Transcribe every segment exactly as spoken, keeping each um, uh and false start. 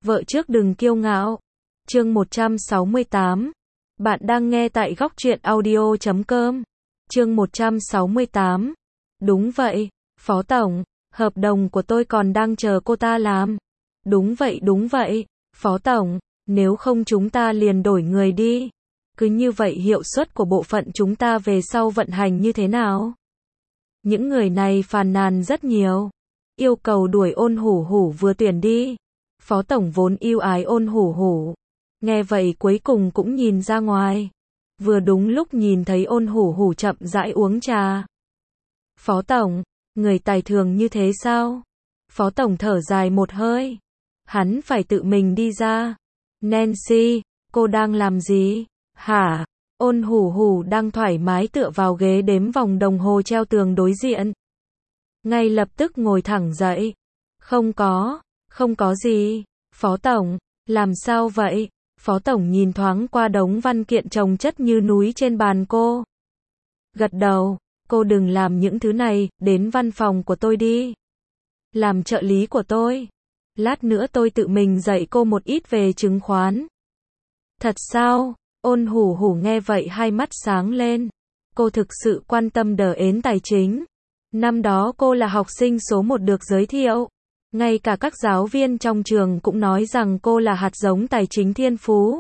Vợ trước đừng kiêu ngạo. Chương một trăm sáu mươi tám. Bạn đang nghe tại góc truyện audio chấm com. Chương một trăm sáu mươi tám. Đúng vậy, Phó Tổng, hợp đồng của tôi còn đang chờ cô ta làm. Đúng vậy đúng vậy, Phó Tổng, nếu không chúng ta liền đổi người đi. Cứ như vậy hiệu suất của bộ phận chúng ta về sau vận hành như thế nào? Những người này phàn nàn rất nhiều, yêu cầu đuổi Ôn Hủ Hủ vừa tuyển đi. Phó Tổng vốn yêu ái Ôn Hủ Hủ, nghe vậy cuối cùng cũng nhìn ra ngoài. Vừa đúng lúc nhìn thấy Ôn Hủ Hủ chậm rãi uống trà. Phó Tổng, người tài thường như thế sao? Phó Tổng thở dài một hơi. Hắn phải tự mình đi ra. Nancy, cô đang làm gì? Hả? Ôn Hủ Hủ đang thoải mái tựa vào ghế đếm vòng đồng hồ treo tường đối diện. Ngay lập tức ngồi thẳng dậy. Không có, không có gì. Phó Tổng, làm sao vậy? Phó Tổng nhìn thoáng qua đống văn kiện chồng chất như núi trên bàn cô. Gật đầu, cô đừng làm những thứ này, đến văn phòng của tôi đi. Làm trợ lý của tôi. Lát nữa tôi tự mình dạy cô một ít về chứng khoán. Thật sao? Ôn Hủ Hủ nghe vậy hai mắt sáng lên. Cô thực sự quan tâm đờ ến tài chính. Năm đó cô là học sinh số một được giới thiệu. Ngay cả các giáo viên trong trường cũng nói rằng cô là hạt giống tài chính thiên phú.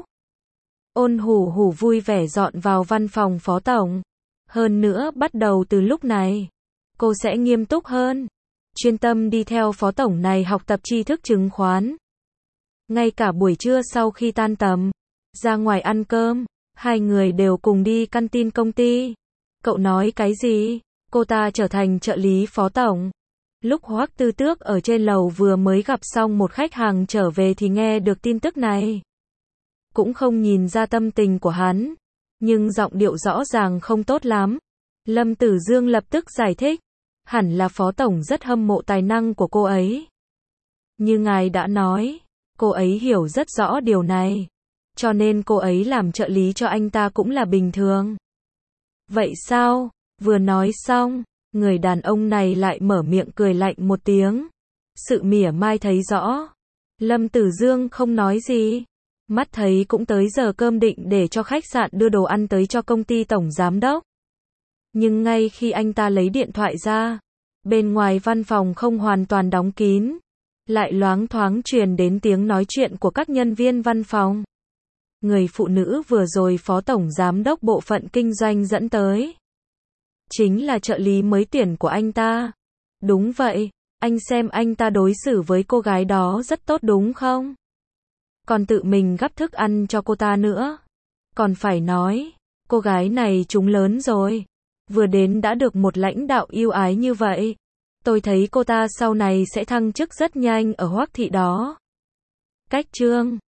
Ôn Hủ Hủ vui vẻ dọn vào văn phòng Phó Tổng. Hơn nữa bắt đầu từ lúc này, cô sẽ nghiêm túc hơn. Chuyên tâm đi theo Phó Tổng này học tập tri thức chứng khoán. Ngay cả buổi trưa sau khi tan tầm, ra ngoài ăn cơm, hai người đều cùng đi căn tin công ty. Cậu nói cái gì? Cô ta trở thành trợ lý Phó Tổng. Lúc Hoắc Tư Tước ở trên lầu vừa mới gặp xong một khách hàng trở về thì nghe được tin tức này. Cũng không nhìn ra tâm tình của hắn, nhưng giọng điệu rõ ràng không tốt lắm. Lâm Tử Dương lập tức giải thích, hẳn là Phó Tổng rất hâm mộ tài năng của cô ấy. Như ngài đã nói, cô ấy hiểu rất rõ điều này, cho nên cô ấy làm trợ lý cho anh ta cũng là bình thường. Vậy sao? Vừa nói xong, người đàn ông này lại mở miệng cười lạnh một tiếng. Sự mỉa mai thấy rõ. Lâm Tử Dương không nói gì. Mắt thấy cũng tới giờ cơm định để cho khách sạn đưa đồ ăn tới cho công ty tổng giám đốc. Nhưng ngay khi anh ta lấy điện thoại ra, bên ngoài văn phòng không hoàn toàn đóng kín, lại loáng thoáng truyền đến tiếng nói chuyện của các nhân viên văn phòng. Người phụ nữ vừa rồi Phó Tổng Giám đốc bộ phận kinh doanh dẫn tới, chính là trợ lý mới tuyển của anh ta. Đúng vậy, anh xem anh ta đối xử với cô gái đó rất tốt đúng không? Còn tự mình gắp thức ăn cho cô ta nữa. Còn phải nói, cô gái này trúng lớn rồi. Vừa đến đã được một lãnh đạo yêu ái như vậy. Tôi thấy cô ta sau này sẽ thăng chức rất nhanh ở Hoắc thị đó. Cách chương